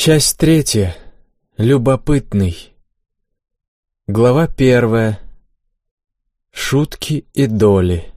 Часть 3. Любопытный. Глава 1. Шутки и доли.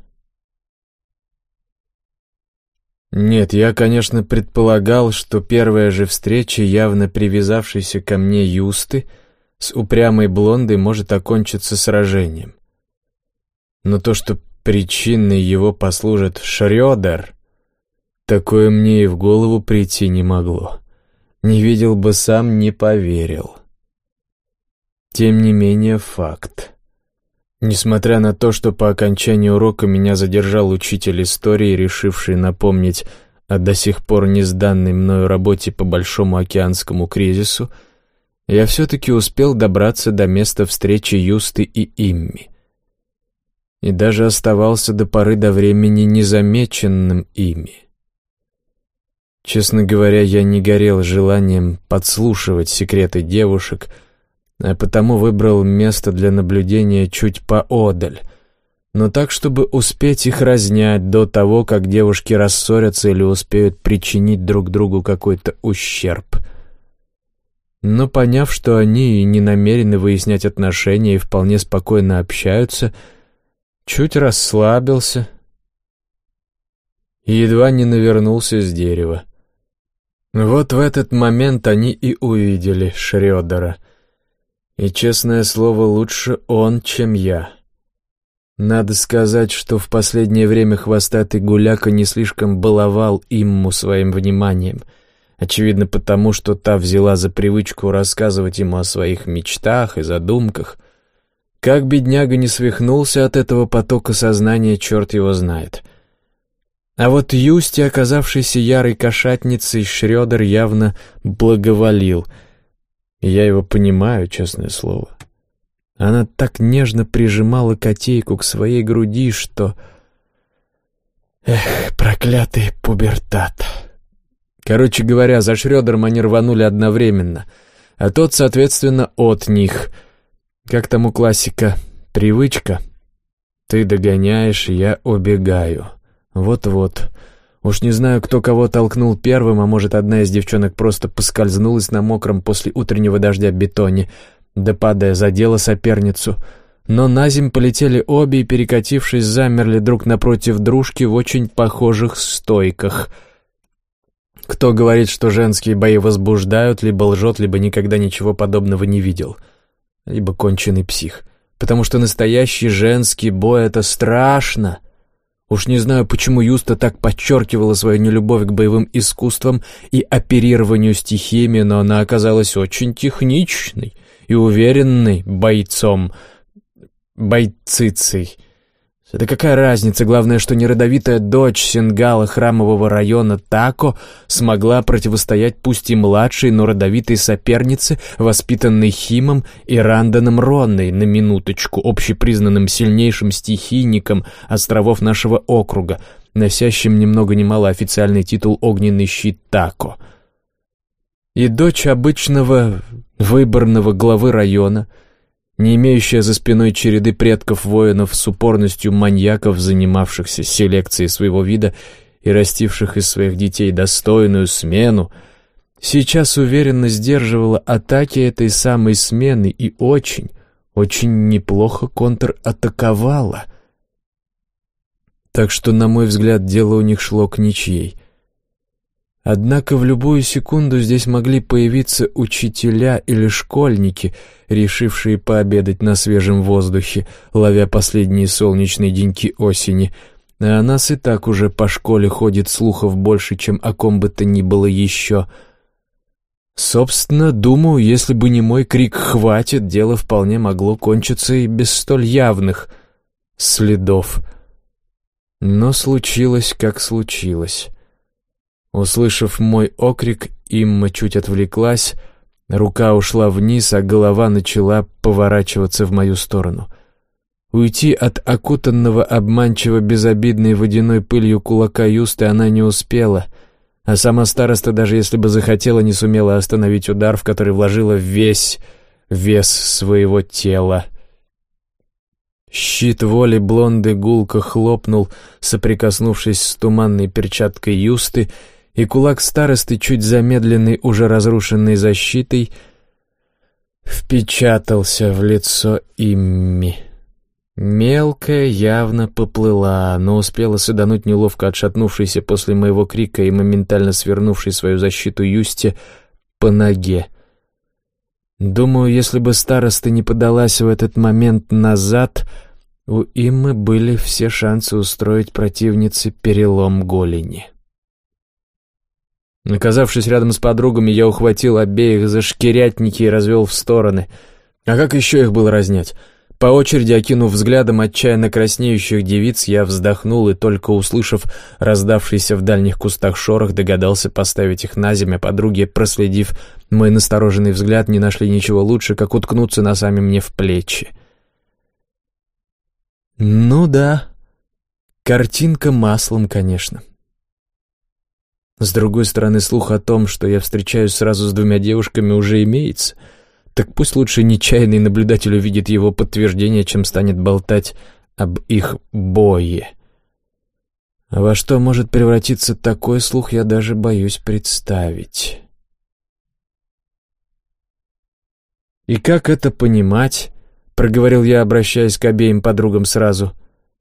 Нет, я, конечно, предполагал, что первая же встреча явно привязавшейся ко мне Юсты с упрямой блондой может окончиться сражением. Но то, что причиной его послужит Шрёдер, такое мне и в голову прийти не могло. Не видел бы сам, не поверил. Тем не менее, факт. Несмотря на то, что по окончании урока меня задержал учитель истории, решивший напомнить о до сих пор не сданной мною работе по Большому океанскому кризису, я все-таки успел добраться до места встречи Юсты и Имми. И даже оставался до поры до времени незамеченным ими. Честно говоря, я не горел желанием подслушивать секреты девушек, а потому выбрал место для наблюдения чуть поодаль, но так, чтобы успеть их разнять до того, как девушки рассорятся или успеют причинить друг другу какой-то ущерб. Но поняв, что они и не намерены выяснять отношения и вполне спокойно общаются, чуть расслабился и едва не навернулся с дерева. Вот в этот момент они и увидели Шрёдера. И, честное слово, лучше он, чем я. Надо сказать, что в последнее время хвостатый гуляка не слишком баловал Имму своим вниманием. Очевидно, потому что та взяла за привычку рассказывать ему о своих мечтах и задумках. Как бедняга не свихнулся от этого потока сознания, черт его знает. А вот Юсте, оказавшейся ярой кошатницей, Шрёдер явно благоволил. И я его понимаю, честное слово. Она так нежно прижимала котейку к своей груди, что... проклятый пубертат. Короче говоря, за Шрёдером они рванули одновременно, а тот, соответственно, от них. Как там у классика? Привычка. Ты догоняешь, я убегаю. Вот-вот. Уж не знаю, кто кого толкнул первым, а может, одна из девчонок просто поскользнулась на мокром после утреннего дождя бетоне, да, падая, задела соперницу. Но наземь полетели обе и, перекатившись, замерли друг напротив дружки в очень похожих стойках. Кто говорит, что женские бои возбуждают, либо лжет, либо никогда ничего подобного не видел, либо конченый псих. Потому что настоящий женский бой — это страшно. Уж не знаю, почему Юста так подчеркивала свою нелюбовь к боевым искусствам и оперированию стихиями, но она оказалась очень техничной и уверенной бойцицей. Да какая разница, главное, что неродовитая дочь Сингала храмового района Тако смогла противостоять пусть и младшей, но родовитой сопернице, воспитанной Химом и Ранданом Ронной, на минуточку, общепризнанным сильнейшим стихийником островов нашего округа, носящим ни много ни мало официальный титул «Огненный щит Тако». И дочь обычного выборного главы района, не имеющая за спиной череды предков-воинов с упорностью маньяков, занимавшихся селекцией своего вида и растивших из своих детей достойную смену, сейчас уверенно сдерживала атаки этой самой смены и очень, очень неплохо контратаковала. Так что, на мой взгляд, дело у них шло к ничьей. Однако в любую секунду здесь могли появиться учителя или школьники, решившие пообедать на свежем воздухе, ловя последние солнечные деньки осени. А о нас и так уже по школе ходит слухов больше, чем о ком бы то ни было еще. Собственно, думаю, если бы не мой крик «хватит», дело вполне могло кончиться и без столь явных следов. Но случилось, как случилось. Услышав мой окрик, Имма чуть отвлеклась, рука ушла вниз, а голова начала поворачиваться в мою сторону. Уйти от окутанного обманчиво безобидной водяной пылью кулака Юсты она не успела, а сама староста, даже если бы захотела, не сумела остановить удар, в который вложила весь вес своего тела. Щит воли блонды гулко хлопнул, соприкоснувшись с туманной перчаткой Юсты, и кулак старосты, чуть замедленный уже разрушенной защитой, впечатался в лицо Имми. Мелкая явно поплыла, но успела садануть неловко отшатнувшейся после моего крика и моментально свернувшей свою защиту Юсте по ноге. Думаю, если бы староста не подалась в этот момент назад, у Иммы были все шансы устроить противнице перелом голени. Оказавшись рядом с подругами, я ухватил обеих за шкирятники и развел в стороны. А как еще их было разнять? По очереди, окинув взглядом отчаянно краснеющих девиц, я вздохнул и, только услышав раздавшийся в дальних кустах шорох, догадался поставить их на землю, а подруги, проследив мой настороженный взгляд, не нашли ничего лучше, как уткнуться носами мне в плечи. Ну да, картинка маслом, конечно. С другой стороны, слух о том, что я встречаюсь сразу с двумя девушками, уже имеется. Так пусть лучше нечаянный наблюдатель увидит его подтверждение, чем станет болтать об их бое. А во что может превратиться такой слух, я даже боюсь представить. «И как это понимать?» — проговорил я, обращаясь к обеим подругам сразу.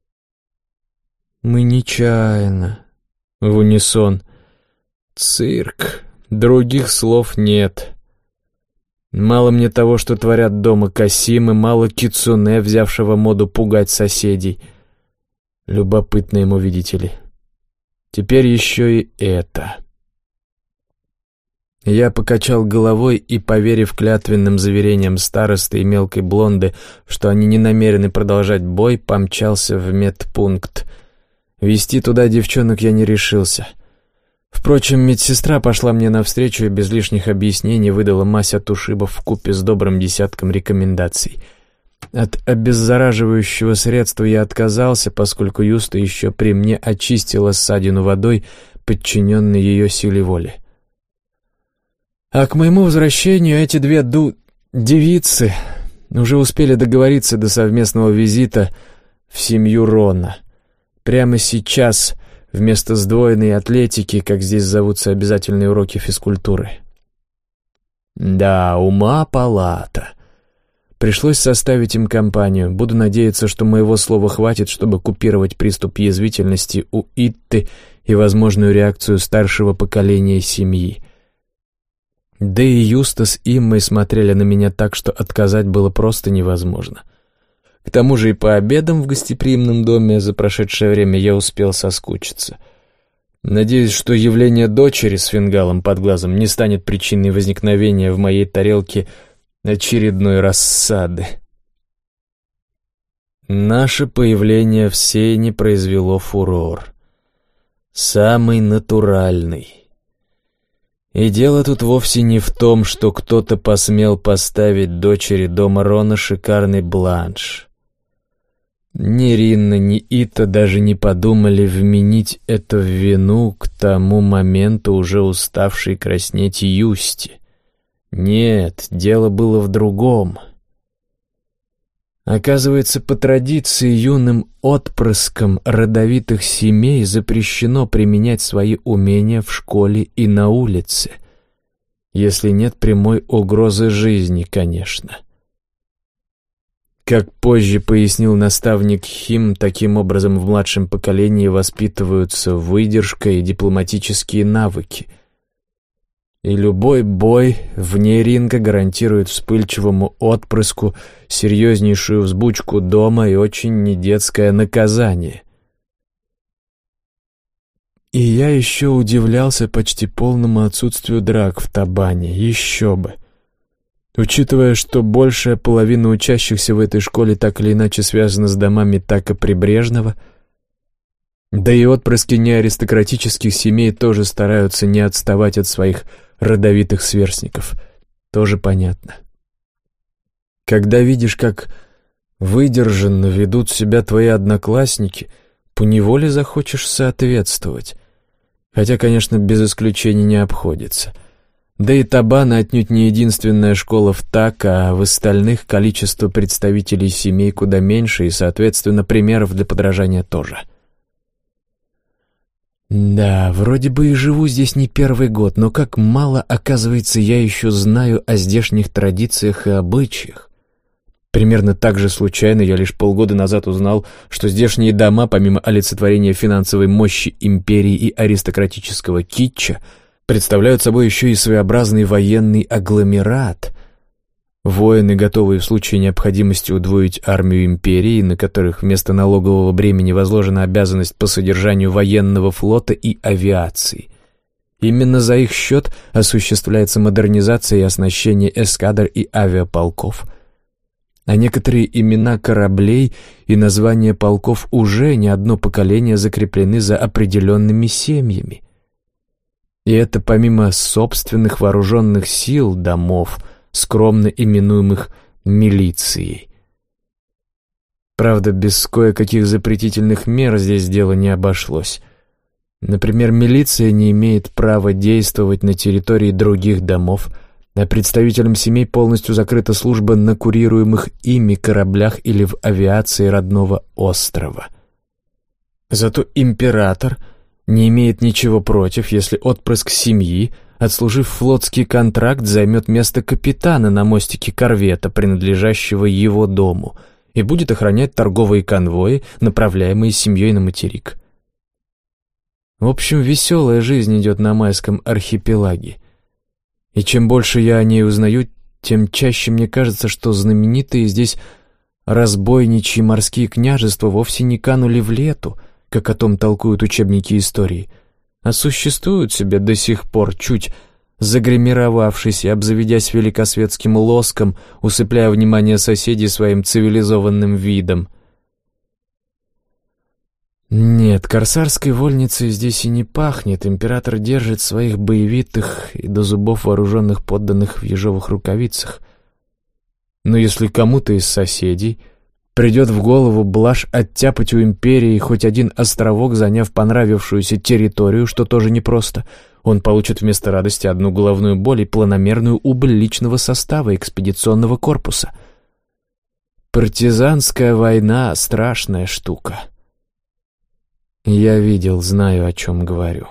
«Мы нечаянно», — в унисон. «Цирк. Других слов нет. Мало мне того, что творят дома Касимы, мало кицуне, взявшего моду пугать соседей. Любопытно ему, видите ли. Теперь еще и это». Я покачал головой и, поверив клятвенным заверениям старосты и мелкой блонды, что они не намерены продолжать бой, помчался в медпункт. Вести туда девчонок я не решился. Впрочем, медсестра пошла мне навстречу и без лишних объяснений выдала мазь от ушибов вкупе с добрым десятком рекомендаций. От обеззараживающего средства я отказался, поскольку Юста еще при мне очистила ссадину водой, подчиненной ее силе воли. А к моему возвращению эти две девицы уже успели договориться до совместного визита в семью Рона. Прямо сейчас, вместо сдвоенной атлетики, как здесь зовутся обязательные уроки физкультуры. Да, ума палата. Пришлось составить им компанию. Буду надеяться, что моего слова хватит, чтобы купировать приступ язвительности у Итты и возможную реакцию старшего поколения семьи. Да и Юста с Иммой смотрели на меня так, что отказать было просто невозможно. К тому же и по обедам в гостеприимном доме за прошедшее время я успел соскучиться. Надеюсь, что явление дочери с фингалом под глазом не станет причиной возникновения в моей тарелке очередной рассады. Наше появление в сене произвело фурор. Самый натуральный. И дело тут вовсе не в том, что кто-то посмел поставить дочери дома Рона шикарный бланш. Ни Ринна, ни Ита даже не подумали вменить это в вину к тому моменту уже уставшей краснеть Юсти. Нет, дело было в другом. Оказывается, по традиции юным отпрыскам родовитых семей запрещено применять свои умения в школе и на улице, если нет прямой угрозы жизни, конечно. Как позже пояснил наставник Хим, таким образом в младшем поколении воспитываются выдержка и дипломатические навыки. И любой бой вне ринга гарантирует вспыльчивому отпрыску серьезнейшую взбучку дома и очень недетское наказание. И я еще удивлялся почти полному отсутствию драк в Табане, еще бы. Учитывая, что большая половина учащихся в этой школе так или иначе связана с домами Така Прибрежного, да и отпрыски неаристократических семей тоже стараются не отставать от своих родовитых сверстников. Тоже понятно. Когда видишь, как выдержанно ведут себя твои одноклассники, поневоле захочешь соответствовать. Хотя, конечно, без исключений не обходится. Да и Табана отнюдь не единственная школа в Така, а в остальных количество представителей семей куда меньше и, соответственно, примеров для подражания тоже. Да, вроде бы и живу здесь не первый год, но как мало, оказывается, я еще знаю о здешних традициях и обычаях. Примерно так же случайно я лишь полгода назад узнал, что здешние дома, помимо олицетворения финансовой мощи империи и аристократического китча, представляют собой еще и своеобразный военный агломерат. Воины, готовые в случае необходимости удвоить армию империи, на которых вместо налогового бремени возложена обязанность по содержанию военного флота и авиации. Именно за их счет осуществляется модернизация и оснащение эскадр и авиаполков. А некоторые имена кораблей и названия полков уже не одно поколение закреплены за определенными семьями. И это помимо собственных вооруженных сил домов, скромно именуемых милицией. Правда, без кое-каких запретительных мер здесь дело не обошлось. Например, милиция не имеет права действовать на территории других домов, а представителям семей полностью закрыта служба на курируемых ими кораблях или в авиации родного острова. Зато император не имеет ничего против, если отпрыск семьи, отслужив флотский контракт, займет место капитана на мостике корвета, принадлежащего его дому, и будет охранять торговые конвои, направляемые семьей на материк. В общем, веселая жизнь идет на майском архипелаге. И чем больше я о ней узнаю, тем чаще мне кажется, что знаменитые здесь разбойничьи морские княжества вовсе не канули в лету, как о том толкуют учебники истории, а существуют себе до сих пор, чуть загримировавшись и обзаведясь великосветским лоском, усыпляя внимание соседей своим цивилизованным видом. Нет, корсарской вольницей здесь и не пахнет. Император держит своих боевитых и до зубов вооруженных подданных в ежовых рукавицах. Но если кому-то из соседей придет в голову блажь оттяпать у империи хоть один островок, заняв понравившуюся территорию, что тоже непросто, он получит вместо радости одну головную боль и планомерную убыль личного состава экспедиционного корпуса. Партизанская война — страшная штука. Я видел, знаю, о чем говорю.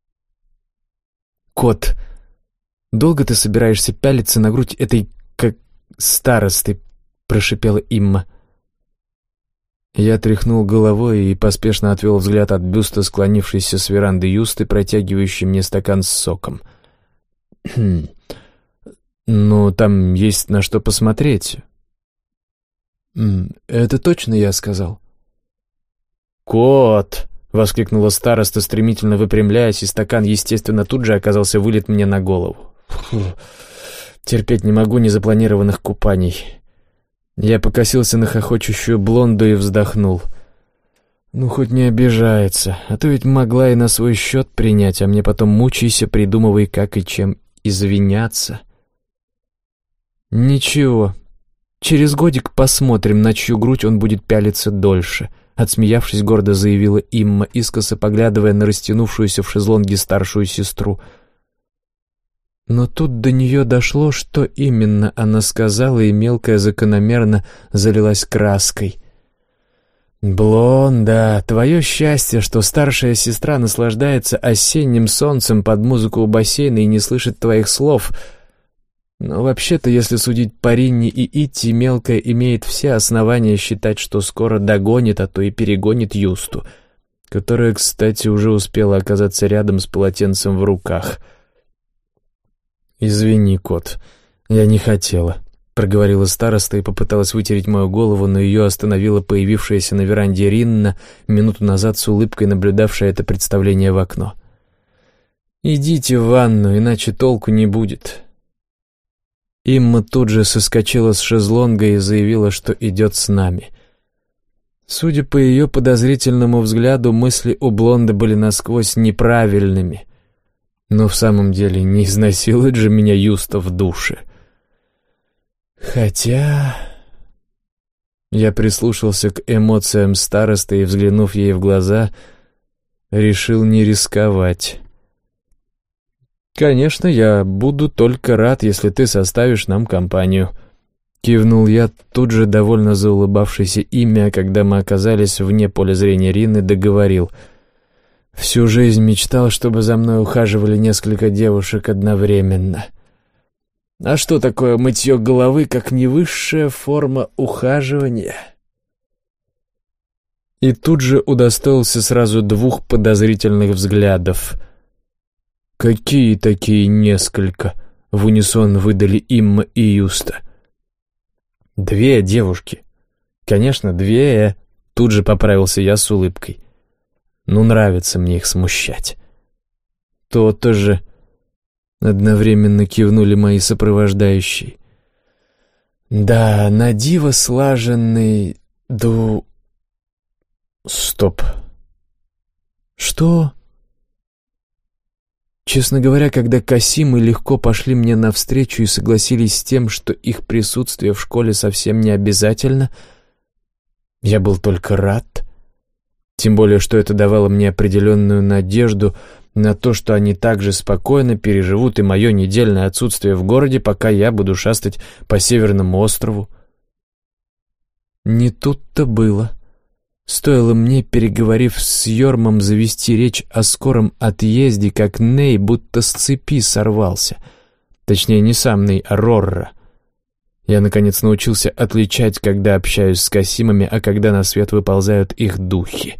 «Кот, долго ты собираешься пялиться на грудь этой, как старосты?» — прошипела Имма. Я тряхнул головой и поспешно отвел взгляд от бюста, склонившейся с веранды Юсты, протягивающей мне стакан с соком. «Ну, там есть на что посмотреть». «Это точно я сказал?» «Кот!» — воскликнула староста, стремительно выпрямляясь, и стакан, естественно, тут же оказался вылит мне на голову. Фу, терпеть не могу незапланированных купаний. Я покосился на хохочущую блонду и вздохнул. Ну, хоть не обижается, а то ведь могла и на свой счет принять, а мне потом мучайся, придумывай, как и чем извиняться. Ничего, через годик посмотрим, на чью грудь он будет пялиться дольше. Отсмеявшись, гордо заявила Имма, искоса поглядывая на растянувшуюся в шезлонге старшую сестру. Но тут до нее дошло, что именно она сказала, и мелкая закономерно залилась краской. «Блонда, твое счастье, что старшая сестра наслаждается осенним солнцем под музыку у бассейна и не слышит твоих слов. Но вообще-то, если судить по Ринне и Итти, мелкая имеет все основания считать, что скоро догонит, а то и перегонит Юсту, которая, кстати, уже успела оказаться рядом с полотенцем в руках». «Извини, кот, я не хотела», — проговорила староста и попыталась вытереть мою голову, но ее остановила появившаяся на веранде Ринна, минуту назад с улыбкой наблюдавшая это представление в окно. «Идите в ванну, иначе толку не будет». Имма тут же соскочила с шезлонга и заявила, что идет с нами. Судя по ее подозрительному взгляду, мысли у блонды были насквозь неправильными. Но в самом деле не изнасилует же меня Юста в душе. Хотя... Я прислушался к эмоциям старосты и, взглянув ей в глаза, решил не рисковать. «Конечно, я буду только рад, если ты составишь нам компанию», — кивнул я, тут же довольно заулыбавшийся Имя, когда мы оказались вне поля зрения Рины, договорил. Всю жизнь мечтал, чтобы за мной ухаживали несколько девушек одновременно. А что такое мытье головы, как не высшая форма ухаживания? И тут же удостоился сразу 2 подозрительных взглядов. «Какие такие несколько?» — в унисон выдали Имма и Юста. «2 девушки. Конечно, 2. Тут же поправился я с улыбкой. Ну, нравится мне их смущать. То-то же. Одновременно кивнули мои сопровождающие. Да, на диво слаженный Стоп. Что? Честно говоря, когда Касим и Легко пошли мне навстречу и согласились с тем, что их присутствие в школе совсем не обязательно, я был только рад. Тем более, что это давало мне определенную надежду на то, что они также спокойно переживут и мое недельное отсутствие в городе, пока я буду шастать по Северному острову. Не тут-то было. Стоило мне, переговорив с Йормом, завести речь о скором отъезде, как Ней будто с цепи сорвался. Точнее, не сам Ней, а Рорра. Я, наконец, научился отличать, когда общаюсь с Касимами, а когда на свет выползают их духи.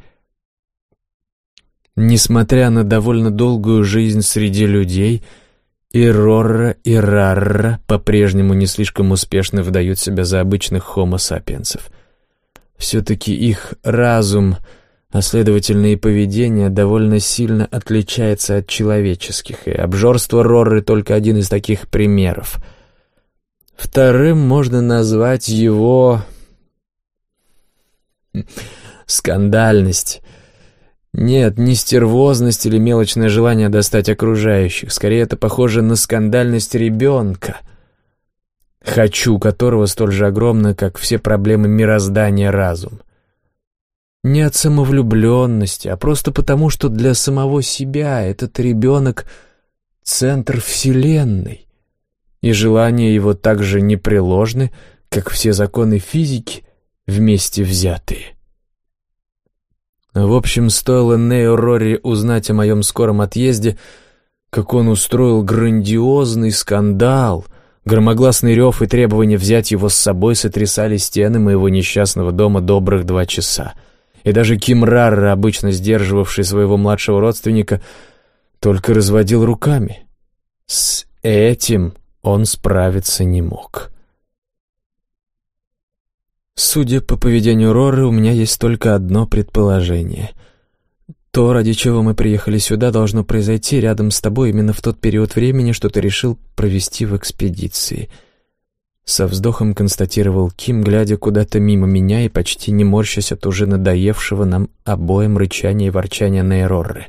Несмотря на довольно долгую жизнь среди людей, и Рорра, и Рарра по-прежнему не слишком успешно выдают себя за обычных хомо-сапиенсов. Все-таки их разум, а следовательно и поведение, довольно сильно отличается от человеческих, и обжорство Рорры только один из таких примеров. Вторым можно назвать его скандальность. Нет, не стервозность или мелочное желание достать окружающих. Скорее, это похоже на скандальность ребенка, «хочу» которого столь же огромно, как все проблемы мироздания разум. Не от самовлюбленности, а просто потому, что для самого себя этот ребенок — центр вселенной, и желания его так же непреложны, как все законы физики вместе взятые. В общем, стоило Нео Рори узнать о моем скором отъезде, как он устроил грандиозный скандал. Громогласный рев и требования взять его с собой сотрясали стены моего несчастного дома добрых 2 часа. И даже Ким Рарра, обычно сдерживавший своего младшего родственника, только разводил руками. С этим он справиться не мог. Судя по поведению Роры, у меня есть только одно предположение. То, ради чего мы приехали сюда, должно произойти рядом с тобой именно в тот период времени, что ты решил провести в экспедиции. Со вздохом констатировал Ким, глядя куда-то мимо меня и почти не морщась от уже надоевшего нам обоим рычания и ворчания Нейрорры.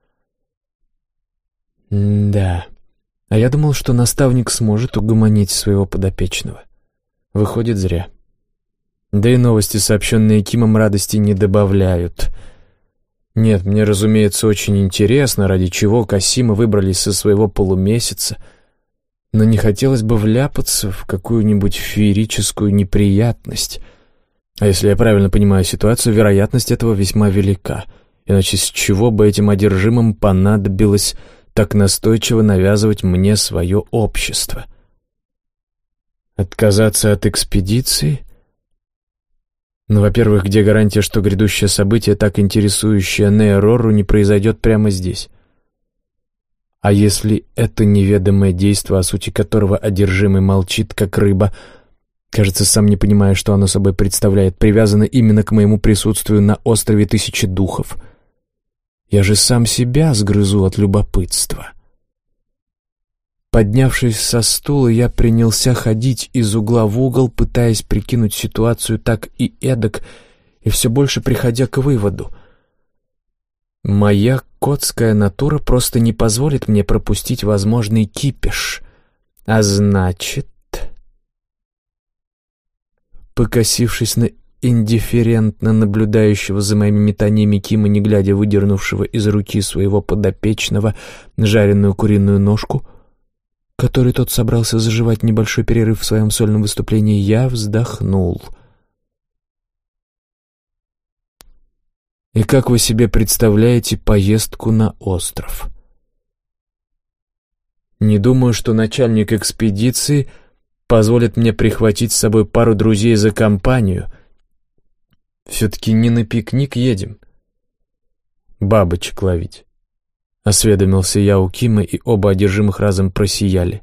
Да, а я думал, что наставник сможет угомонить своего подопечного. Выходит, зря. Да и новости, сообщенные Кимом, радости не добавляют. Нет, мне, разумеется, очень интересно, ради чего Касимы выбрались со своего полумесяца, но не хотелось бы вляпаться в какую-нибудь феерическую неприятность. А если я правильно понимаю ситуацию, вероятность этого весьма велика, иначе с чего бы этим одержимым понадобилось так настойчиво навязывать мне свое общество? Отказаться от экспедиции? Ну, во-первых, где гарантия, что грядущее событие, так интересующее Нейрору, не произойдет прямо здесь? А если это неведомое действо, о сути которого одержимый молчит, как рыба, кажется, сам не понимая, что оно собой представляет, привязано именно к моему присутствию на острове 1000 духов? Я же сам себя сгрызу от любопытства. Поднявшись со стула, я принялся ходить из угла в угол, пытаясь прикинуть ситуацию так и эдак, и все больше приходя к выводу. Моя котская натура просто не позволит мне пропустить возможный кипиш. А значит... Покосившись на индифферентно наблюдающего за моими метаниями Кима, не глядя выдернувшего из руки своего подопечного жареную куриную ножку, который тот собрался заживать небольшой перерыв в своем сольном выступлении, я вздохнул. И как вы себе представляете поездку на остров? Не думаю, что начальник экспедиции позволит мне прихватить с собой пару друзей за компанию. Все-таки не на пикник едем. Бабочек ловить. Осведомился я у Кима, и оба одержимых разом просияли.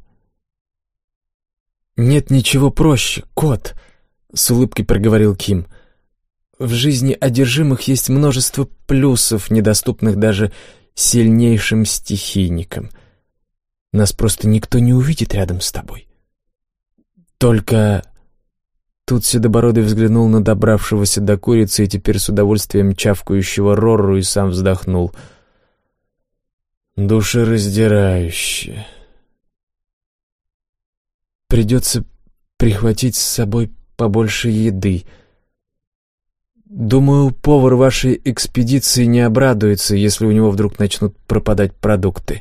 «Нет ничего проще, кот», — с улыбкой проговорил Ким. «В жизни одержимых есть множество плюсов, недоступных даже сильнейшим стихийникам. Нас просто никто не увидит рядом с тобой. Только...» Тут Седобородый взглянул на добравшегося до курицы и теперь с удовольствием чавкающего Рорру и сам вздохнул. «Душераздирающе. Придется прихватить с собой побольше еды. Думаю, повар вашей экспедиции не обрадуется, если у него вдруг начнут пропадать продукты».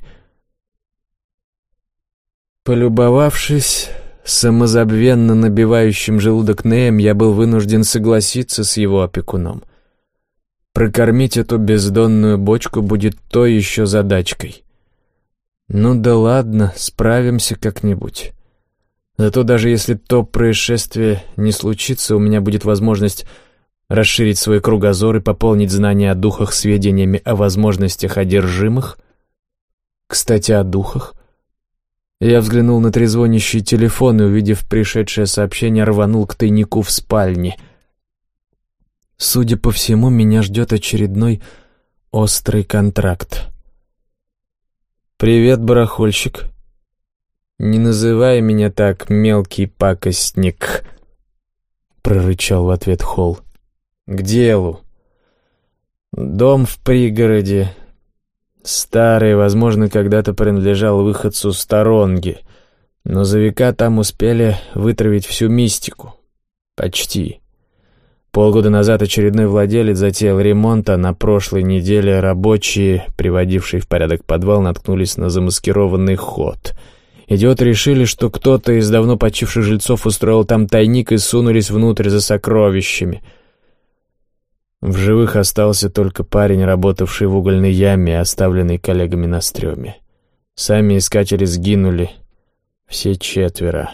Полюбовавшись самозабвенно набивающим желудок Неем, я был вынужден согласиться с его опекуном. Прокормить эту бездонную бочку будет той еще задачкой. Ну да ладно, справимся как-нибудь. Зато даже если то происшествие не случится, у меня будет возможность расширить свой кругозор и пополнить знания о духах сведениями о возможностях одержимых. Кстати, о духах. Я взглянул на трезвонящий телефон и, увидев пришедшее сообщение, рванул к тайнику в спальне. Судя по всему, меня ждет очередной острый контракт. «Привет, барахольщик». «Не называй меня так, мелкий пакостник», — прорычал в ответ Холл. «К делу. Дом в пригороде. Старый, возможно, когда-то принадлежал выходцу Сторонги, но за века там успели вытравить всю мистику. Почти. Полгода назад очередной владелец затеял ремонт, а на прошлой неделе рабочие, приводившие в порядок подвал, наткнулись на замаскированный ход. Идиоты решили, что кто-то из давно почивших жильцов устроил там тайник и сунулись внутрь за сокровищами. В живых остался только парень, работавший в угольной яме, оставленный коллегами на стреме. Сами искатели сгинули. Все 4.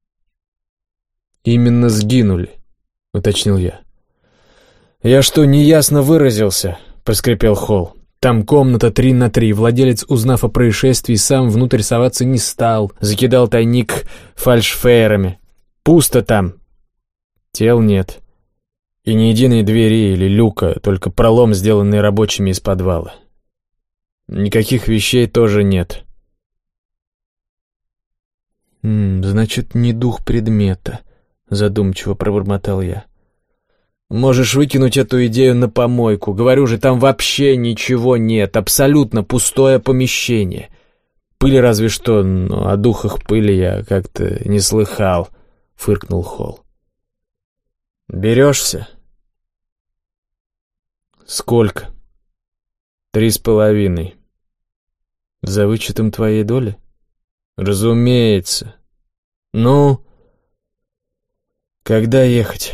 «Именно сгинули», — уточнил я. «Я что, неясно выразился?» — проскрипел Холл. «Там комната 3 на 3. Владелец, узнав о происшествии, сам внутрь соваться не стал. Закидал тайник фальшфейерами. Пусто там. Тел нет. И ни единой двери или люка, только пролом, сделанный рабочими из подвала. Никаких вещей тоже нет». «Значит, не дух предмета», — задумчиво пробормотал я. «Можешь выкинуть эту идею на помойку. Говорю же, там вообще ничего нет. Абсолютно пустое помещение. Пыль разве что, но о духах пыли я как-то не слыхал», — фыркнул Холл. «Берешься?» «Сколько?» 3,5. «За вычетом твоей доли?» «Разумеется. Ну, когда ехать?»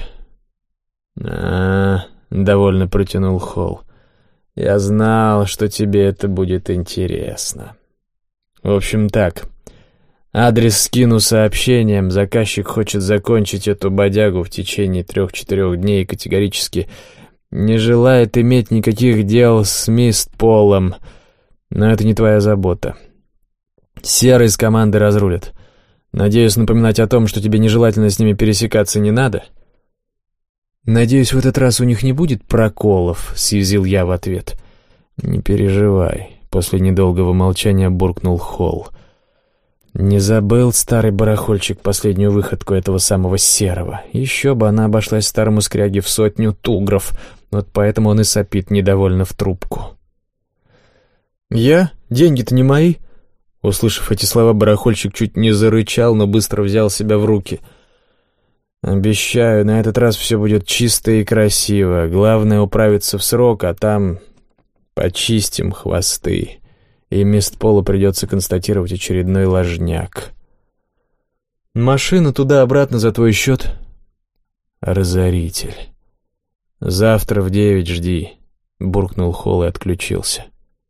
Довольно протянул Холл. «Я знал, что тебе это будет интересно. В общем так, адрес скину сообщением. Заказчик хочет закончить эту бодягу в течение 3-4 дней и категорически не желает иметь никаких дел с Мистполом. Но это не твоя забота. Серый с команды разрулит. Надеюсь, напоминать о том, что тебе нежелательно с ними пересекаться, не надо?» «Надеюсь, в этот раз у них не будет проколов», — съязвил я в ответ. «Не переживай», — после недолгого молчания буркнул Холл. «Не забыл старый барахольчик последнюю выходку этого самого Серого. Еще бы она обошлась старому скряге в 100 тугров, вот поэтому он и сопит недовольно в трубку». «Я? Деньги-то не мои?» Услышав эти слова, барахольщик чуть не зарычал, но быстро взял себя в руки. «Обещаю, на этот раз все будет чисто и красиво. Главное управиться в срок, а там почистим хвосты. И Мистполу придется констатировать очередной ложняк». «Машина туда-обратно за твой счет?» «Разоритель. Завтра в 9 жди. — буркнул Холл и отключился.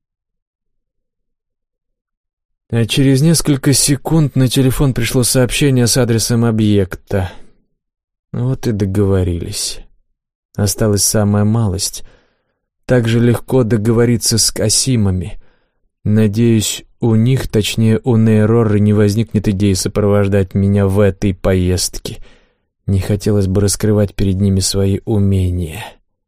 А через несколько секунд на телефон пришло сообщение с адресом объекта. Вот и договорились. Осталась самая малость. Так же легко договориться с Касимами. Надеюсь, у них, точнее у Нейроры, не возникнет идеи сопровождать меня в этой поездке. Не хотелось бы раскрывать перед ними свои умения.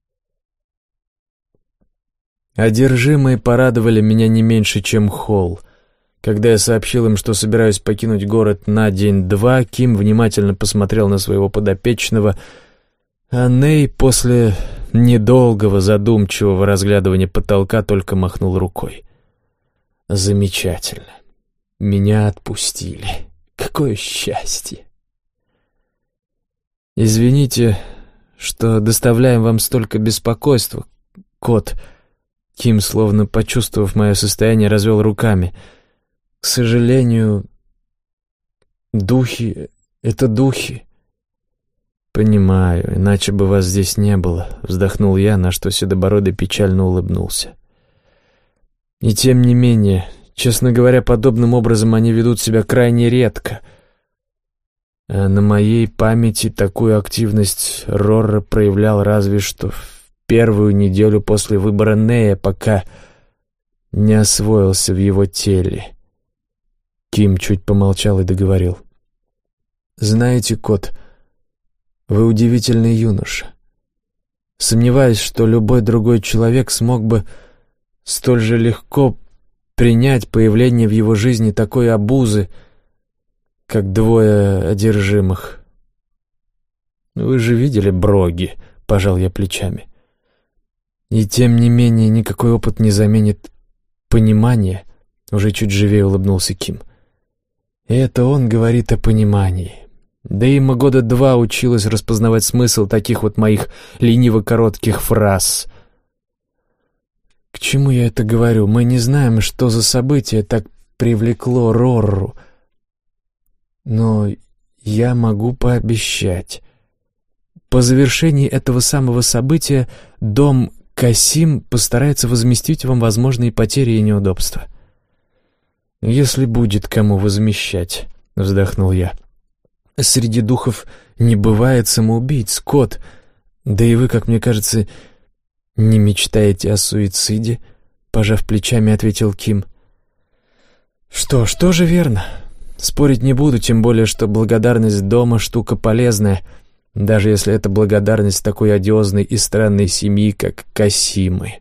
Одержимые порадовали меня не меньше, чем Холл. Когда я сообщил им, что собираюсь покинуть город на день-два, Ким внимательно посмотрел на своего подопечного, а Ней после недолгого задумчивого разглядывания потолка только махнул рукой. Замечательно. Меня отпустили. Какое счастье. Извините, что доставляем вам столько беспокойства, кот. Ким, словно почувствовав мое состояние, развел руками. К сожалению, духи — это духи. Понимаю, иначе бы вас здесь не было, вздохнул я, на что Седобородый печально улыбнулся. И тем не менее, честно говоря, подобным образом они ведут себя крайне редко. А на моей памяти такую активность Рорра проявлял разве что в первую неделю после выбора Нея, пока не освоился в его теле. Ким чуть помолчал и договорил. «Знаете, кот, вы удивительный юноша. Сомневаюсь, что любой другой человек смог бы столь же легко принять появление в его жизни такой обузы, как двое одержимых. Вы же видели Броги», — пожал я плечами. «И тем не менее никакой опыт не заменит понимания», — уже чуть живее улыбнулся Ким. И это он говорит о понимании. Да и года 2 училась распознавать смысл таких вот моих лениво-коротких фраз. К чему я это говорю? Мы не знаем, что за событие так привлекло Рорру. Но я могу пообещать. По завершении этого самого события дом Касим постарается возместить вам возможные потери и неудобства. «Если будет кому возмещать», — вздохнул я. «Среди духов не бывает самоубийц, кот. Да и вы, как мне кажется, не мечтаете о суициде», — пожав плечами, ответил Ким. «Что ж, тоже верно. Спорить не буду, тем более, что благодарность дома — штука полезная, даже если это благодарность такой одиозной и странной семьи, как Касимы».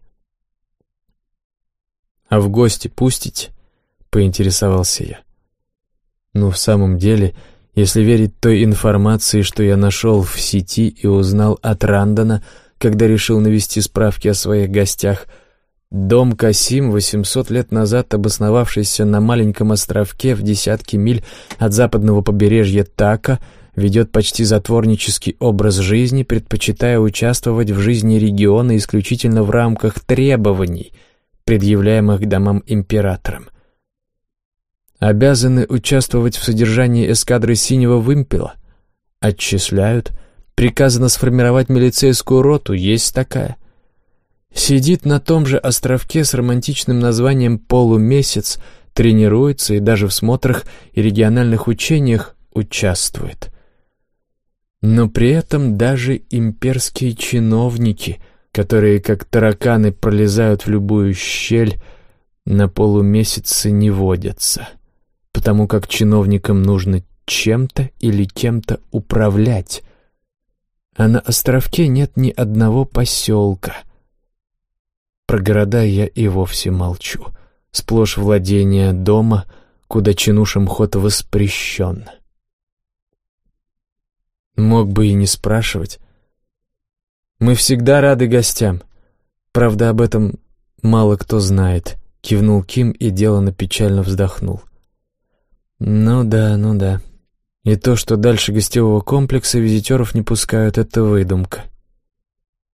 «А в гости пустите?» — поинтересовался я. «Ну, в самом деле, если верить той информации, что я нашел в сети и узнал от Рандона, когда решил навести справки о своих гостях, дом Касим, 800 лет назад обосновавшийся на маленьком островке в десятке миль от западного побережья Така, ведет почти затворнический образ жизни, предпочитая участвовать в жизни региона исключительно в рамках требований, предъявляемых к домам императором. Обязаны участвовать в содержании эскадры «Синего вымпела». Отчисляют. Приказано сформировать милицейскую роту, есть такая. Сидит на том же островке с романтичным названием «Полумесяц», тренируется и даже в смотрах и региональных учениях участвует. Но при этом даже имперские чиновники, которые как тараканы пролезают в любую щель, на полумесяце не водятся, потому как чиновникам нужно чем-то или кем-то управлять. А на островке нет ни одного поселка. Про города я и вовсе молчу. Сплошь владение дома, куда чинушам ход воспрещен. Мог бы и не спрашивать. Мы всегда рады гостям. Правда, об этом мало кто знает. Кивнул Ким и деланно печально вздохнул. Ну да. И то, что дальше гостевого комплекса визитеров не пускают, это выдумка.